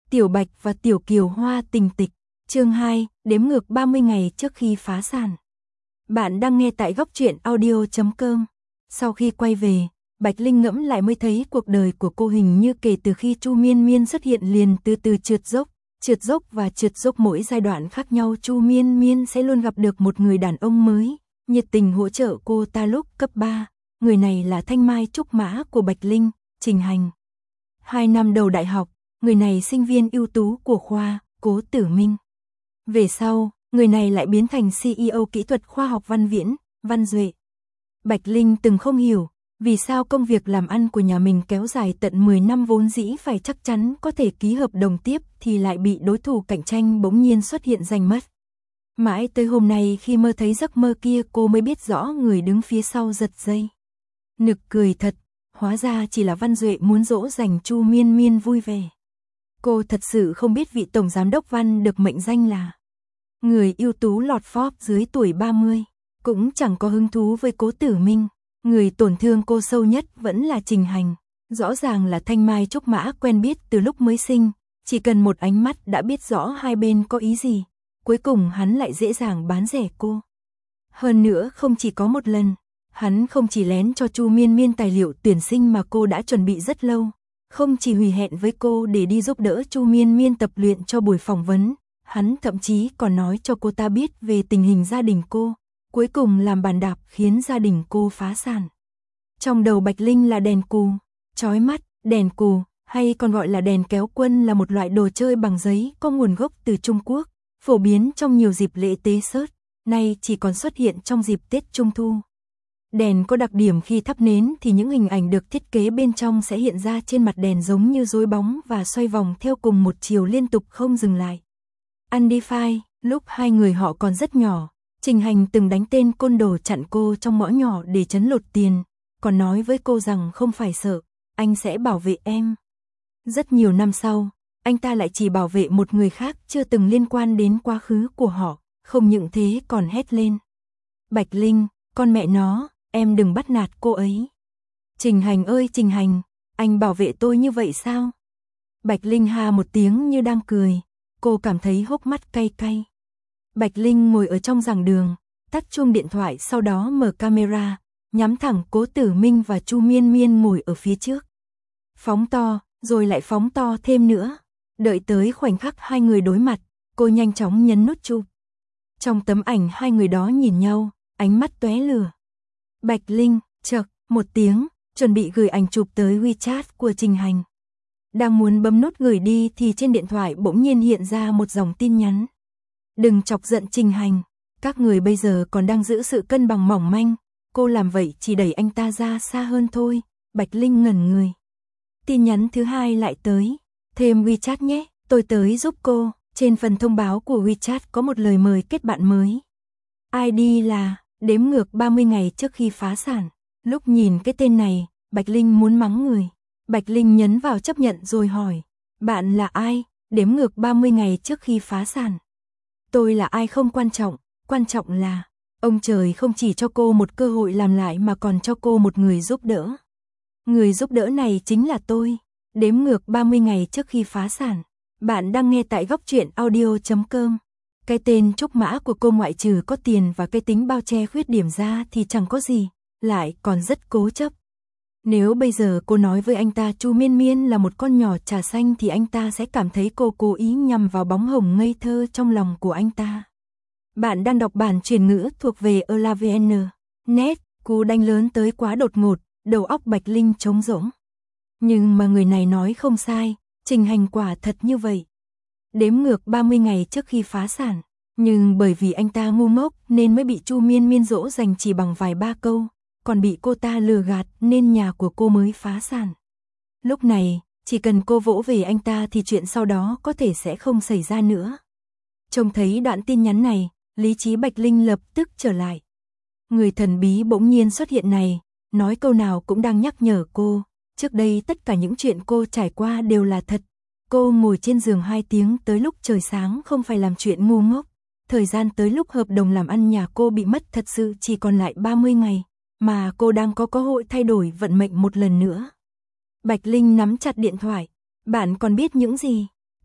Tiểu Bạch và Tiểu Kiều Hoa tình tịch, chương 2, đếm ngược 30 ngày trước khi phá sản. Bạn đang nghe tại góc truyện audio.com. Sau khi quay về, Bạch Linh ngẫm lại mới thấy cuộc đời của cô hình như kể từ khi Chu Miên Miên xuất hiện liền từ từ trượt dốc và trượt dốc mỗi giai đoạn khác nhau. Chu Miên Miên sẽ luôn gặp được một người đàn ông mới, nhiệt tình hỗ trợ cô ta lúc cấp 3. Người này là thanh mai trúc mã của Bạch Linh, Trình Hành. 2 năm đầu đại học, người này sinh viên ưu tú của khoa, Cố Tử Minh. Về sau, người này lại biến thành CEO kỹ thuật khoa học Văn Viễn, Văn Duệ. Bạch Linh từng không hiểu, vì sao công việc làm ăn của nhà mình kéo dài tận 10 năm vốn dĩ phải chắc chắn có thể ký hợp đồng tiếp thì lại bị đối thủ cạnh tranh bỗng nhiên xuất hiện giành mất. Mãi tới hôm nay khi mơ thấy giấc mơ kia cô mới biết rõ người đứng phía sau giật dây. Nực cười thật, hóa ra chỉ là Văn Duệ muốn dỗ dành Chu Miên Miên vui vẻ. Cô thật sự không biết vị tổng giám đốc Văn được mệnh danh là người ưu tú lọt Forbes dưới tuổi 30, cũng chẳng có hứng thú với Cố Tử Minh. Người tổn thương cô sâu nhất vẫn là Trình Hành. Rõ ràng là thanh mai trúc mã quen biết từ lúc mới sinh, chỉ cần một ánh mắt đã biết rõ hai bên có ý gì. Cuối cùng hắn lại dễ dàng bán rẻ cô. Hơn nữa không chỉ có một lần, hắn không chỉ lén cho Chu Miên Miên tài liệu tuyển sinh mà cô đã chuẩn bị rất lâu, không chỉ hủy hẹn với cô để đi giúp đỡ Chu Miên Miên tập luyện cho buổi phỏng vấn, hắn thậm chí còn nói cho cô ta biết về tình hình gia đình cô, cuối cùng làm bàn đạp khiến gia đình cô phá sản. Trong đầu Bạch Linh là đèn cù, chói mắt. Đèn cù, hay còn gọi là đèn kéo quân, là một loại đồ chơi bằng giấy có nguồn gốc từ Trung Quốc, phổ biến trong nhiều dịp lễ tế sớt, nay chỉ còn xuất hiện trong dịp Tết Trung Thu. Đèn có đặc điểm khi thắp nến thì những hình ảnh được thiết kế bên trong sẽ hiện ra trên mặt đèn giống như dối bóng và xoay vòng theo cùng một chiều liên tục không dừng lại. Undefined, lúc hai người họ còn rất nhỏ, Trình Hành từng đánh tên côn đồ chặn cô trong ngõ nhỏ để trấn lột tiền, còn nói với cô rằng không phải sợ, anh sẽ bảo vệ em. Rất nhiều năm sau, anh ta lại chỉ bảo vệ một người khác chưa từng liên quan đến quá khứ của họ, không những thế còn hét lên: Bạch Linh, con mẹ nó, em đừng bắt nạt cô ấy. Trình Hành ơi Trình Hành, anh bảo vệ tôi như vậy sao? Bạch Linh ha một tiếng như đang cười, cô cảm thấy hốc mắt cay cay. Bạch Linh ngồi ở trong giảng đường, tắt chuông điện thoại, sau đó mở camera, nhắm thẳng Cố Tử Minh và Chu Miên Miên ngồi ở phía trước. Phóng to, rồi lại phóng to thêm nữa. Đợi tới khoảnh khắc hai người đối mặt, cô nhanh chóng nhấn nút chụp. Trong tấm ảnh hai người đó nhìn nhau, ánh mắt tóe lửa. Bạch Linh, chậc, một tiếng, chuẩn bị gửi ảnh chụp tới WeChat của Trình Hành. Đang muốn bấm nút gửi đi thì trên điện thoại bỗng nhiên hiện ra một dòng tin nhắn. Đừng chọc giận Trình Hành, các người bây giờ còn đang giữ sự cân bằng mỏng manh, cô làm vậy chỉ đẩy anh ta ra xa hơn thôi. Bạch Linh ngẩn người. Tin nhắn thứ hai lại tới, thêm WeChat nhé, tôi tới giúp cô. Trên phần thông báo của WeChat có một lời mời kết bạn mới. ID là đếm ngược 30 ngày trước khi phá sản. Lúc nhìn cái tên này, Bạch Linh muốn mắng người. Bạch Linh nhấn vào chấp nhận rồi hỏi: bạn là ai? Đếm ngược 30 ngày trước khi phá sản. Tôi là ai không quan trọng là ông trời không chỉ cho cô một cơ hội làm lại mà còn cho cô một người giúp đỡ. Người giúp đỡ này chính là tôi. Đếm ngược 30 ngày trước khi phá sản. Bạn đang nghe tại góc truyện audio.com. Cái tên trúc mã của cô ngoại trừ có tiền và cái tính bao che khuyết điểm ra thì chẳng có gì, lại còn rất cố chấp. Nếu bây giờ cô nói với anh ta Chu Miên Miên là một con nhỏ trà xanh thì anh ta sẽ cảm thấy cô cố ý nhằm vào bóng hồng ngây thơ trong lòng của anh ta. Bạn đang đọc bản truyền ngữ thuộc về ELAVN.net, cú đánh lớn tới quá đột ngột, đầu óc Bạch Linh trống rỗng. Nhưng mà người này nói không sai, Trình Hành quả thật như vậy. Đếm ngược 30 ngày trước khi phá sản, nhưng bởi vì anh ta ngu ngốc nên mới bị Chu Miên Miên dỗ dành chỉ bằng vài ba câu, còn bị cô ta lừa gạt nên nhà của cô mới phá sản. Lúc này, chỉ cần cô vỗ về anh ta thì chuyện sau đó có thể sẽ không xảy ra nữa. Trông thấy đoạn tin nhắn này, lý trí Bạch Linh lập tức trở lại. Người thần bí bỗng nhiên xuất hiện này, nói câu nào cũng đang nhắc nhở cô, trước đây tất cả những chuyện cô trải qua đều là thật. Cô ngồi trên giường 2 tiếng tới lúc trời sáng không phải làm chuyện ngu ngốc. Thời gian tới lúc hợp đồng làm ăn nhà cô bị mất thật sự chỉ còn lại 30 ngày, mà cô đang có cơ hội thay đổi vận mệnh một lần nữa. Bạch Linh nắm chặt điện thoại. Bạn còn biết những gì?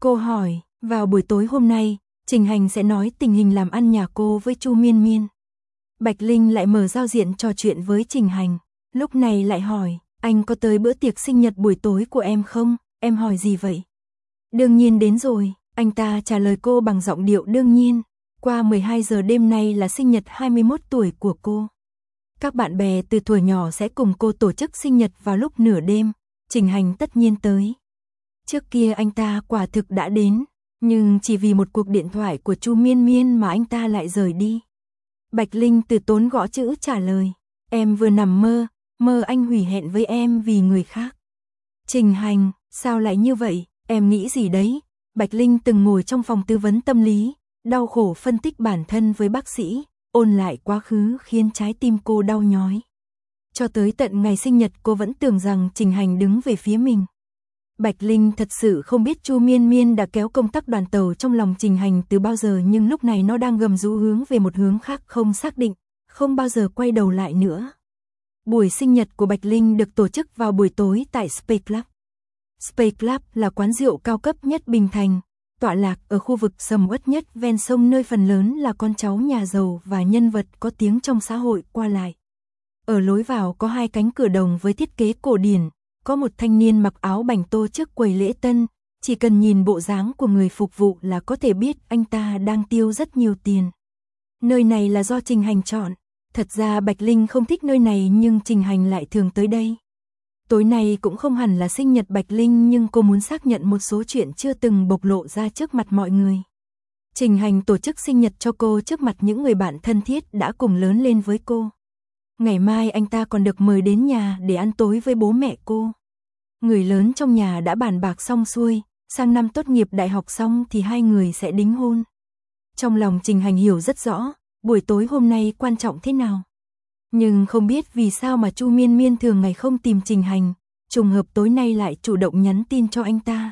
Cô hỏi, vào buổi tối hôm nay, Trình Hành sẽ nói tình hình làm ăn nhà cô với Chu Miên Miên. Bạch Linh lại mở giao diện trò chuyện với Trình Hành, lúc này lại hỏi, anh có tới bữa tiệc sinh nhật buổi tối của em không? Em hỏi gì vậy? Đương nhiên đến rồi, anh ta trả lời cô bằng giọng điệu đương nhiên. Qua 12 giờ đêm nay là sinh nhật 21 tuổi của cô. Các bạn bè từ thuở nhỏ sẽ cùng cô tổ chức sinh nhật vào lúc nửa đêm. Trình Hành tất nhiên tới. Trước kia anh ta quả thực đã đến, nhưng chỉ vì một cuộc điện thoại của Chu Miên Miên mà anh ta lại rời đi. Bạch Linh từ tốn gõ chữ trả lời, em vừa nằm mơ, mơ anh hủy hẹn với em vì người khác. Trình Hành, sao lại như vậy, em nghĩ gì đấy? Bạch Linh từng ngồi trong phòng tư vấn tâm lý, đau khổ phân tích bản thân với bác sĩ, ôn lại quá khứ khiến trái tim cô đau nhói. Cho tới tận ngày sinh nhật cô vẫn tưởng rằng Trình Hành đứng về phía mình. Bạch Linh thật sự không biết Chu Miên Miên đã kéo công tắc đoàn tàu trong lòng Trình Hành từ bao giờ, nhưng lúc này nó đang gầm rú hướng về một hướng khác không xác định, không bao giờ quay đầu lại nữa. Buổi sinh nhật của Bạch Linh được tổ chức vào buổi tối tại Space Club. Space Club là quán rượu cao cấp nhất Bình Thành, tọa lạc ở khu vực sầm uất nhất ven sông, nơi phần lớn là con cháu nhà giàu và nhân vật có tiếng trong xã hội qua lại. Ở lối vào có 2 cánh cửa đồng với thiết kế cổ điển, có một thanh niên mặc áo bành tô trước quầy lễ tân, chỉ cần nhìn bộ dáng của người phục vụ là có thể biết anh ta đang tiêu rất nhiều tiền. Nơi này là do Trình Hành chọn, thật ra Bạch Linh không thích nơi này nhưng Trình Hành lại thường tới đây. Tối nay cũng không hẳn là sinh nhật Bạch Linh, nhưng cô muốn xác nhận một số chuyện chưa từng bộc lộ ra trước mặt mọi người. Trình Hành tổ chức sinh nhật cho cô trước mặt những người bạn thân thiết đã cùng lớn lên với cô. Ngày mai anh ta còn được mời đến nhà để ăn tối với bố mẹ cô. Người lớn trong nhà đã bàn bạc xong xuôi, sang năm tốt nghiệp đại học xong thì hai người sẽ đính hôn. Trong lòng Trình Hành hiểu rất rõ, buổi tối hôm nay quan trọng thế nào. Nhưng không biết vì sao mà Chu Miên Miên thường ngày không tìm Trình Hành, trùng hợp tối nay lại chủ động nhắn tin cho anh ta.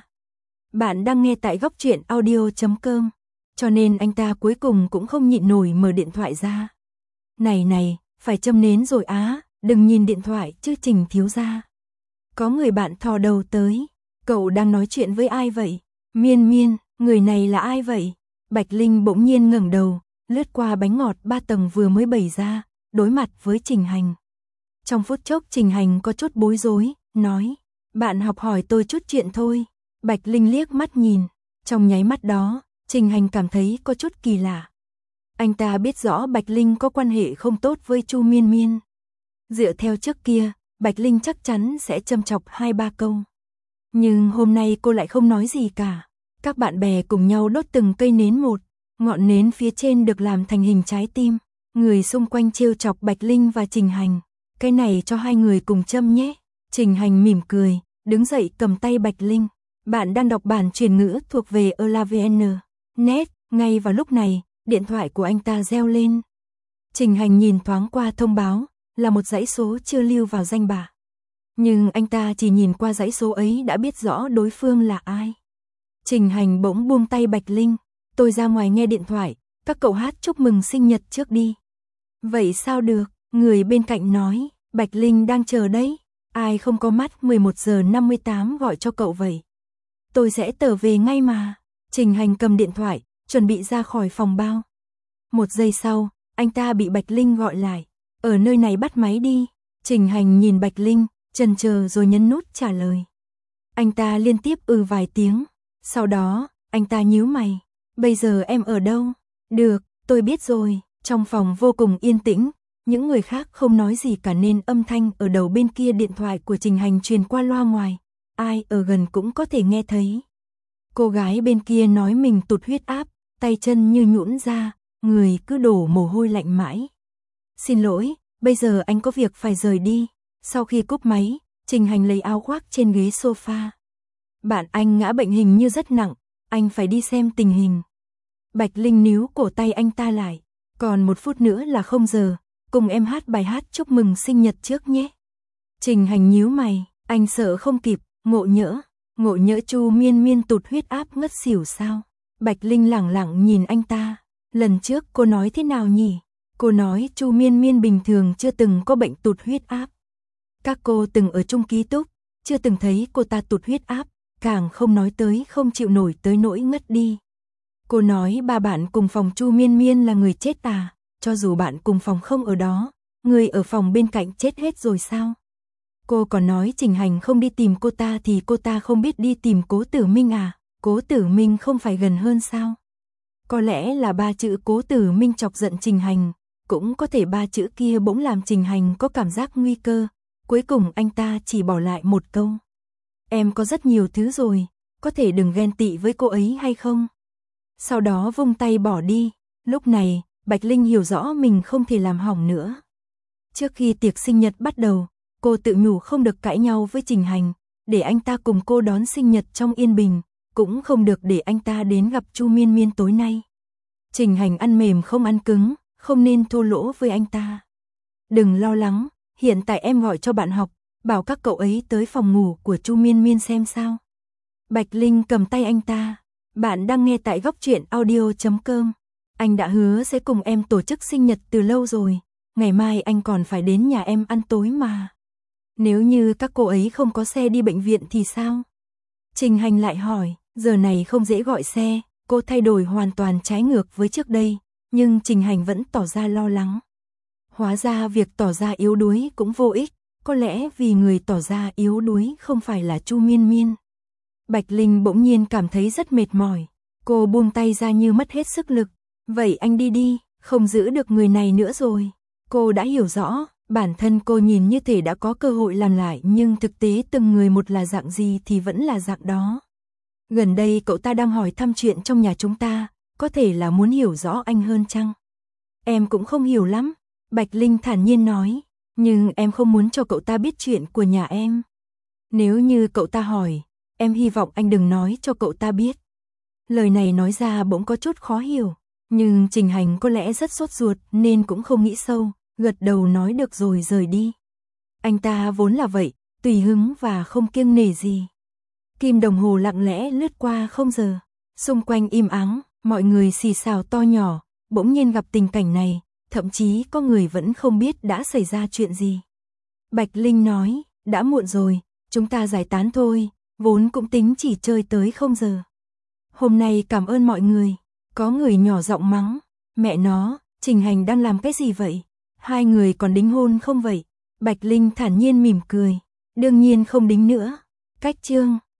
Bạn đang nghe tại góc truyện audio.com, cho nên anh ta cuối cùng cũng không nhịn nổi mở điện thoại ra. Này, phải châm nến rồi á, đừng nhìn điện thoại chứ Trình thiếu gia. Có người bạn thò đầu tới, cậu đang nói chuyện với ai vậy? Miên Miên, người này là ai vậy? Bạch Linh bỗng nhiên ngẩng đầu, lướt qua bánh ngọt 3 tầng vừa mới bày ra, đối mặt với Trình Hành. Trong phút chốc Trình Hành có chút bối rối, nói, bạn học hỏi tôi chút chuyện thôi. Bạch Linh liếc mắt nhìn, trong nháy mắt đó, Trình Hành cảm thấy có chút kỳ lạ. Anh ta biết rõ Bạch Linh có quan hệ không tốt với Chu Miên Miên. Dựa theo trước kia, Bạch Linh chắc chắn sẽ châm chọc 2-3 câu. Nhưng hôm nay cô lại không nói gì cả. Các bạn bè cùng nhau đốt từng cây nến một, ngọn nến phía trên được làm thành hình trái tim. Người xung quanh trêu chọc Bạch Linh và Trình Hành. Cái này cho hai người cùng châm nhé. Trình Hành mỉm cười, đứng dậy cầm tay Bạch Linh. Bạn đang đọc bản truyền ngữ thuộc về ELAVN. Net, ngay vào lúc này, điện thoại của anh ta reo lên. Trình Hành nhìn thoáng qua thông báo, là một dãy số chưa lưu vào danh bạ. Nhưng anh ta chỉ nhìn qua dãy số ấy đã biết rõ đối phương là ai. Trình Hành bỗng buông tay Bạch Linh, tôi ra ngoài nghe điện thoại, các cậu hát chúc mừng sinh nhật trước đi. Vậy sao được, người bên cạnh nói, Bạch Linh đang chờ đấy, ai không có mắt 11 giờ 58 gọi cho cậu vậy. Tôi sẽ tờ về ngay mà. Trình Hành cầm điện thoại, chuẩn bị ra khỏi phòng bao. Một giây sau, anh ta bị Bạch Linh gọi lại, ở nơi này bắt máy đi. Trình Hành nhìn Bạch Linh, chần chờ rồi nhấn nút trả lời. Anh ta liên tiếp vài tiếng, sau đó, anh ta nhíu mày, bây giờ em ở đâu? Được, tôi biết rồi. Trong phòng vô cùng yên tĩnh, những người khác không nói gì cả nên âm thanh ở đầu bên kia điện thoại của Trình Hành truyền qua loa ngoài, ai ở gần cũng có thể nghe thấy. Cô gái bên kia nói mình tụt huyết áp, tay chân như nhũn ra, người cứ đổ mồ hôi lạnh mãi. Xin lỗi, bây giờ anh có việc phải rời đi. Sau khi cúp máy, Trình Hành lấy áo khoác trên ghế sofa. Bạn anh ngã bệnh hình như rất nặng, anh phải đi xem tình hình. Bạch Linh níu cổ tay anh ta lại. Còn 1 phút nữa là 0 giờ, cùng em hát bài hát chúc mừng sinh nhật trước nhé. Trình Hành nhíu mày, anh sợ không kịp, ngộ nhỡ Chu Miên Miên tụt huyết áp ngất xỉu sao? Bạch Linh lẳng lặng nhìn anh ta, lần trước cô nói thế nào nhỉ? Cô nói Chu Miên Miên bình thường chưa từng có bệnh tụt huyết áp. Các cô từng ở chung ký túc, chưa từng thấy cô ta tụt huyết áp, càng không nói tới không chịu nổi tới nỗi ngất đi. Cô nói ba bạn cùng phòng Chu Miên Miên là người chết à, cho dù bạn cùng phòng không ở đó, người ở phòng bên cạnh chết hết rồi sao? Cô còn nói Trình Hành không đi tìm cô ta thì cô ta không biết đi tìm Cố Tử Minh à, Cố Tử Minh không phải gần hơn sao? Có lẽ là ba chữ Cố Tử Minh chọc giận Trình Hành, cũng có thể ba chữ kia bỗng làm Trình Hành có cảm giác nguy cơ, cuối cùng anh ta chỉ bỏ lại một câu. Em có rất nhiều thứ rồi, có thể đừng ghen tị với cô ấy hay không? Sau đó vung tay bỏ đi, lúc này, Bạch Linh hiểu rõ mình không thể làm hỏng nữa. Trước khi tiệc sinh nhật bắt đầu, cô tự nhủ không được cãi nhau với Trình Hành, để anh ta cùng cô đón sinh nhật trong yên bình, cũng không được để anh ta đến gặp Chu Miên Miên tối nay. Trình Hành ăn mềm không ăn cứng, không nên thô lỗ với anh ta. Đừng lo lắng, hiện tại em gọi cho bạn học, bảo các cậu ấy tới phòng ngủ của Chu Miên Miên xem sao. Bạch Linh cầm tay anh ta. Bạn đang nghe tại góc truyện audio.com. Anh đã hứa sẽ cùng em tổ chức sinh nhật từ lâu rồi, ngày mai anh còn phải đến nhà em ăn tối mà. Nếu như các cô ấy không có xe đi bệnh viện thì sao? Trình Hành lại hỏi, giờ này không dễ gọi xe, cô thay đổi hoàn toàn trái ngược với trước đây, nhưng Trình Hành vẫn tỏ ra lo lắng. Hóa ra việc tỏ ra yếu đuối cũng vô ích, có lẽ vì người tỏ ra yếu đuối không phải là Chu Miên Miên. Bạch Linh bỗng nhiên cảm thấy rất mệt mỏi, cô buông tay ra như mất hết sức lực. Vậy anh đi đi, không giữ được người này nữa rồi. Cô đã hiểu rõ, bản thân cô nhìn như thể đã có cơ hội làm lại nhưng thực tế từng người một là dạng gì thì vẫn là dạng đó. Gần đây cậu ta đang hỏi thăm chuyện trong nhà chúng ta, có thể là muốn hiểu rõ anh hơn chăng? Em cũng không hiểu lắm, Bạch Linh thản nhiên nói, nhưng em không muốn cho cậu ta biết chuyện của nhà em. Nếu như cậu ta hỏi, em hy vọng anh đừng nói cho cậu ta biết. Lời này nói ra bỗng có chút khó hiểu, nhưng Trình Hành có lẽ rất sốt ruột nên cũng không nghĩ sâu, gật đầu nói được rồi rời đi. Anh ta vốn là vậy, tùy hứng và không kiêng nể gì. Kim đồng hồ lặng lẽ lướt qua 0 giờ, xung quanh im ắng, mọi người xì xào to nhỏ, bỗng nhiên gặp tình cảnh này, thậm chí có người vẫn không biết đã xảy ra chuyện gì. Bạch Linh nói, đã muộn rồi, chúng ta giải tán thôi, vốn cũng tính chỉ chơi tới 0 giờ. Hôm nay cảm ơn mọi người. Có người nhỏ giọng mắng, mẹ nó, Trình Hành đang làm cái gì vậy? Hai người còn đính hôn không vậy? Bạch Linh thản nhiên mỉm cười, đương nhiên không đính nữa. Cách chương